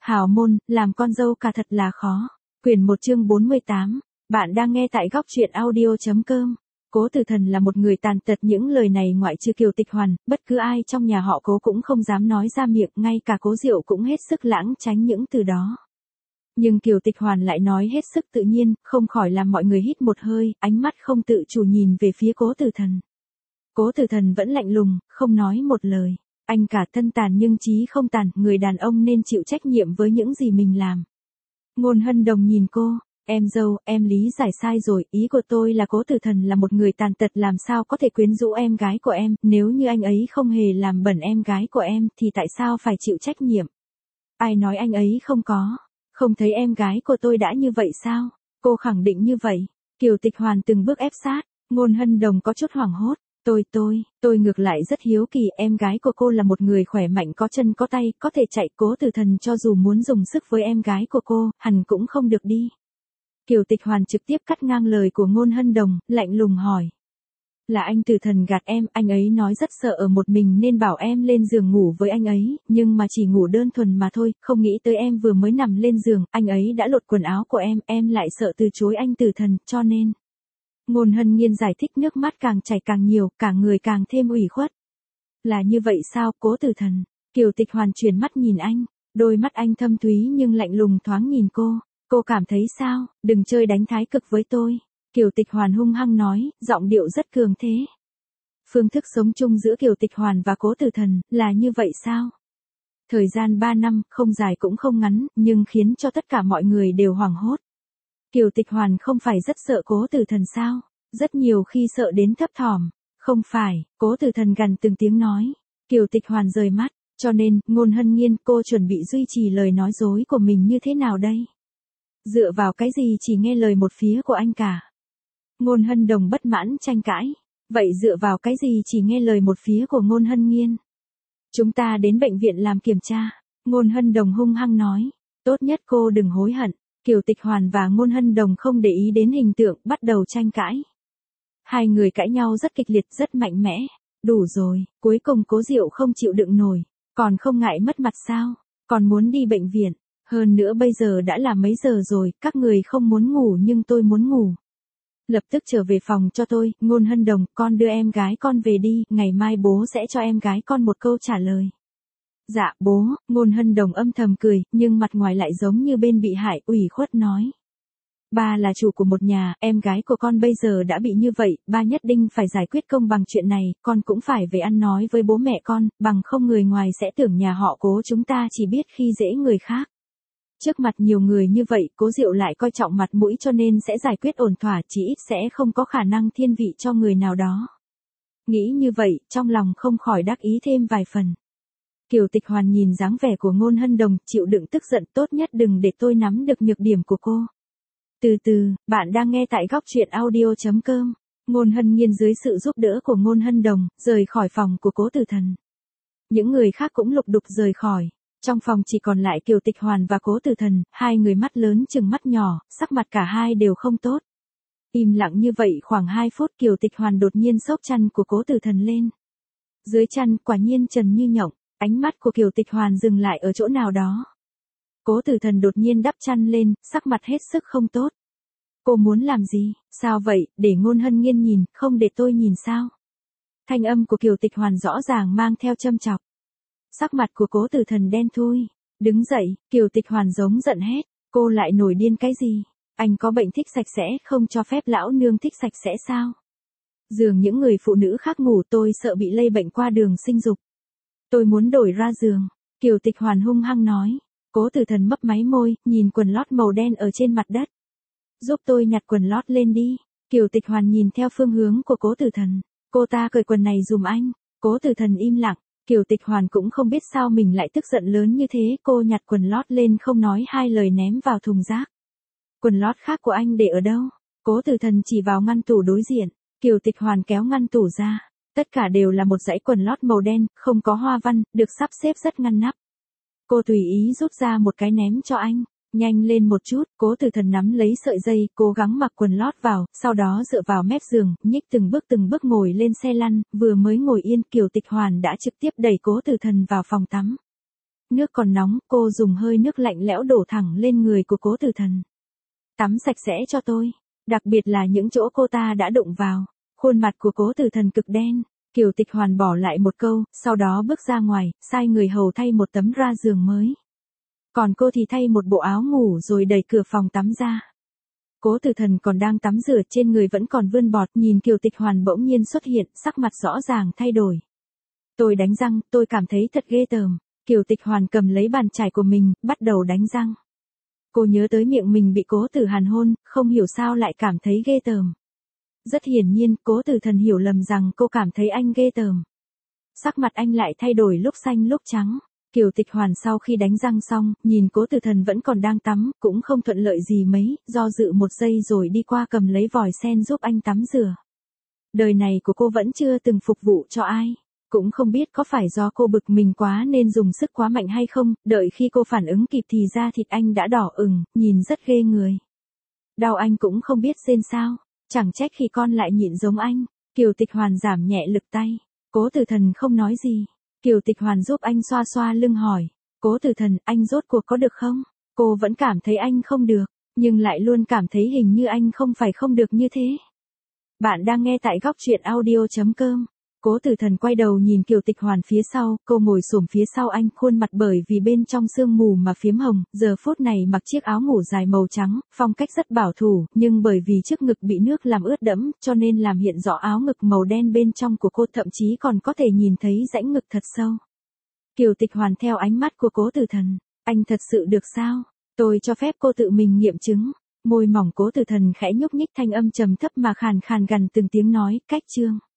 Hào môn, làm con dâu cả thật là khó. Quyển 1 chương 48. Bạn đang nghe tại góc truyện audio.com. Cố Tử Thần là một người tàn tật, những lời này ngoại trừ Kiều Tịch Hoàn, bất cứ ai trong nhà họ Cố cũng không dám nói ra miệng, ngay cả Cố Diệu cũng hết sức lãng tránh những từ đó. Nhưng Kiều Tịch Hoàn lại nói hết sức tự nhiên, không khỏi làm mọi người hít một hơi, ánh mắt không tự chủ nhìn về phía Cố Tử Thần. Cố Tử Thần vẫn lạnh lùng, không nói một lời. Anh cả thân tàn nhưng trí không tàn, người đàn ông nên chịu trách nhiệm với những gì mình làm. Ngôn Hân Đồng nhìn cô, em dâu, em lý giải sai rồi, ý của tôi là Cố Tử Thần là một người tàn tật, làm sao có thể quyến rũ em gái của em, nếu như anh ấy không hề làm bẩn em gái của em thì tại sao phải chịu trách nhiệm? Ai nói anh ấy không có? Không thấy em gái của tôi đã như vậy sao? Cô khẳng định như vậy. Kiều Tịch Hoàn từng bước ép sát, Ngôn Hân Đồng có chút hoảng hốt. Tôi ngược lại rất hiếu kỳ, em gái của cô là một người khỏe mạnh, có chân có tay, có thể chạy. Cố Tử Thần cho dù muốn dùng sức với em gái của cô, hẳn cũng không được đi. Kiều Tịch Hoàn trực tiếp cắt ngang lời của Ngôn Hân Đồng, lạnh lùng hỏi. Là anh Tử Thần gạt em, anh ấy nói rất sợ ở một mình nên bảo em lên giường ngủ với anh ấy, nhưng mà chỉ ngủ đơn thuần mà thôi, không nghĩ tới em vừa mới nằm lên giường, anh ấy đã lột quần áo của em lại sợ từ chối anh Tử Thần, cho nên. Ngôn Hân Nghiên giải thích, nước mắt càng chảy càng nhiều, cả người càng thêm ủy khuất. Là như vậy sao, Cố Tử Thần? Kiều Tịch Hoàn chuyển mắt nhìn anh, đôi mắt anh thâm thúy nhưng lạnh lùng thoáng nhìn cô. Cô cảm thấy sao? Đừng chơi đánh thái cực với tôi. Kiều Tịch Hoàn hung hăng nói, giọng điệu rất cường thế. Phương thức sống chung giữa Kiều Tịch Hoàn và Cố Tử Thần là như vậy sao? Thời gian 3 năm, không dài cũng không ngắn, nhưng khiến cho tất cả mọi người đều hoảng hốt. Kiều Tịch Hoàn không phải rất sợ Cố Tử Thần sao? Rất nhiều khi sợ đến thấp thỏm. Không phải, Cố Tử Thần gằn từng tiếng nói. Kiều Tịch Hoàn rời mắt, cho nên, Ngôn Hân Nghiên, cô chuẩn bị duy trì lời nói dối của mình như thế nào đây? Dựa vào cái gì chỉ nghe lời một phía của anh cả? Ngôn Hân Đồng bất mãn tranh cãi. Vậy dựa vào cái gì chỉ nghe lời một phía của Ngôn Hân Nghiên? Chúng ta đến bệnh viện làm kiểm tra. Ngôn Hân Đồng hung hăng nói. Tốt nhất cô đừng hối hận. Kiều Tịch Hoàn và Ngôn Hân Đồng không để ý đến hình tượng, bắt đầu tranh cãi. Hai người cãi nhau rất kịch liệt, rất mạnh mẽ. Đủ rồi, cuối cùng Cố Diệu không chịu đựng nổi. Còn không ngại mất mặt sao? Còn muốn đi bệnh viện. Hơn nữa bây giờ đã là mấy giờ rồi, các người không muốn ngủ nhưng tôi muốn ngủ. Lập tức trở về phòng cho tôi, Ngôn Hân Đồng, con đưa em gái con về đi, ngày mai bố sẽ cho em gái con một câu trả lời. Dạ bố, Ngôn Hân Đồng âm thầm cười, nhưng mặt ngoài lại giống như bên bị hại, ủy khuất nói. Ba là chủ của một nhà, em gái của con bây giờ đã bị như vậy, ba nhất định phải giải quyết công bằng chuyện này, con cũng phải về ăn nói với bố mẹ con, bằng không người ngoài sẽ tưởng nhà họ Cố chúng ta chỉ biết khi dễ người khác. Trước mặt nhiều người như vậy, Cố Diệu lại coi trọng mặt mũi cho nên sẽ giải quyết ổn thỏa, chỉ ít sẽ không có khả năng thiên vị cho người nào đó. Nghĩ như vậy, trong lòng không khỏi đắc ý thêm vài phần. Kiều Tịch Hoàn nhìn dáng vẻ của Ngôn Hân Đồng, chịu đựng tức giận, tốt nhất đừng để tôi nắm được nhược điểm của cô. Từ từ, bạn đang nghe tại góc truyện audio.com. Ngôn Hân Nghiên dưới sự giúp đỡ của Ngôn Hân Đồng, rời khỏi phòng của Cố Tử Thần. Những người khác cũng lục đục rời khỏi. Trong phòng chỉ còn lại Kiều Tịch Hoàn và Cố Tử Thần, hai người mắt lớn chừng mắt nhỏ, sắc mặt cả hai đều không tốt. Im lặng như vậy khoảng 2 phút, Kiều Tịch Hoàn đột nhiên xốc chăn của Cố Tử Thần lên. Dưới chăn, quả nhiên trần như nhộng, ánh mắt của Kiều Tịch Hoàn dừng lại ở chỗ nào đó. Cố Tử Thần đột nhiên đắp chăn lên, sắc mặt hết sức không tốt. Cô muốn làm gì? Sao vậy, để Ngôn Hân Nghiên nhìn, không để tôi nhìn sao? Thanh âm của Kiều Tịch Hoàn rõ ràng mang theo châm chọc. Sắc mặt của Cố Tử Thần đen thui. Đứng dậy, Kiều Tịch Hoàn giống giận hét. Cô lại nổi điên cái gì? Anh có bệnh thích sạch sẽ, không cho phép lão nương thích sạch sẽ sao? Giường những người phụ nữ khác ngủ, tôi sợ bị lây bệnh qua đường sinh dục. Tôi muốn đổi ra giường. Kiều Tịch Hoàn hung hăng nói. Cố Tử Thần mấp máy môi, nhìn quần lót màu đen ở trên mặt đất. Giúp tôi nhặt quần lót lên đi. Kiều Tịch Hoàn nhìn theo phương hướng của Cố Tử Thần. Cô ta cởi quần này dùm anh. Cố Tử Thần im lặng. Kiều Tịch Hoàn cũng không biết sao mình lại tức giận lớn như thế, cô nhặt quần lót lên không nói hai lời ném vào thùng rác. Quần lót khác của anh để ở đâu? Cố Tử Thần chỉ vào ngăn tủ đối diện. Kiều Tịch Hoàn kéo ngăn tủ ra. Tất cả đều là một dãy quần lót màu đen, không có hoa văn, được sắp xếp rất ngăn nắp. Cô tùy ý rút ra một cái ném cho anh. Nhanh lên một chút, Cố Tử Thần nắm lấy sợi dây, cố gắng mặc quần lót vào, sau đó dựa vào mép giường, nhích từng bước ngồi lên xe lăn, vừa mới ngồi yên, Kiều Tịch Hoàn đã trực tiếp đẩy Cố Tử Thần vào phòng tắm. Nước còn nóng, cô dùng hơi nước lạnh lẽo đổ thẳng lên người của Cố Tử Thần. Tắm sạch sẽ cho tôi, đặc biệt là những chỗ cô ta đã đụng vào. Khuôn mặt của Cố Tử Thần cực đen. Kiều Tịch Hoàn bỏ lại một câu, sau đó bước ra ngoài, sai người hầu thay một tấm ra giường mới. Còn cô thì thay một bộ áo ngủ rồi đẩy cửa phòng tắm ra. Cố Tử Thần còn đang tắm rửa, trên người vẫn còn vươn bọt, nhìn Kiều Tịch Hoàn bỗng nhiên xuất hiện, sắc mặt rõ ràng thay đổi. Tôi đánh răng, tôi cảm thấy thật ghê tởm. Kiều Tịch Hoàn cầm lấy bàn chải của mình, bắt đầu đánh răng. Cô nhớ tới miệng mình bị Cố Tử Hàn hôn, không hiểu sao lại cảm thấy ghê tởm. Rất hiển nhiên, Cố Tử Thần hiểu lầm rằng cô cảm thấy anh ghê tởm. Sắc mặt anh lại thay đổi lúc xanh lúc trắng. Kiều Tịch Hoàn sau khi đánh răng xong, nhìn Cố Tử Thần vẫn còn đang tắm, cũng không thuận lợi gì mấy, do dự một giây rồi đi qua cầm lấy vòi sen giúp anh tắm rửa. Đời này của cô vẫn chưa từng phục vụ cho ai. Cũng không biết có phải do cô bực mình quá nên dùng sức quá mạnh hay không, đợi khi cô phản ứng kịp thì da thịt anh đã đỏ ửng, nhìn rất ghê người. Đau anh cũng không biết rên sao, chẳng trách khi con lại nhịn giống anh. Kiều Tịch Hoàn giảm nhẹ lực tay. Cố Tử Thần không nói gì. Kiều Tịch Hoàn giúp anh xoa xoa lưng hỏi. Cố Tử Thần, anh rốt cuộc có được không? Cô vẫn cảm thấy anh không được, nhưng lại luôn cảm thấy hình như anh không phải không được như thế. Bạn đang nghe tại góc truyện audio.com. Cố Tử Thần quay đầu nhìn Kiều Tịch Hoàn phía sau, cô ngồi xổm phía sau anh, khuôn mặt bởi vì bên trong sương mù mà phiếm hồng, giờ phút này mặc chiếc áo ngủ dài màu trắng, phong cách rất bảo thủ, nhưng bởi vì trước ngực bị nước làm ướt đẫm, cho nên làm hiện rõ áo ngực màu đen bên trong của cô, thậm chí còn có thể nhìn thấy rãnh ngực thật sâu. Kiều Tịch Hoàn theo ánh mắt của Cố Tử Thần, anh thật sự được sao? Tôi cho phép cô tự mình nghiệm chứng. Môi mỏng Cố Tử Thần khẽ nhúc nhích, thanh âm trầm thấp mà khàn khàn gần từng tiếng nói, cách chương.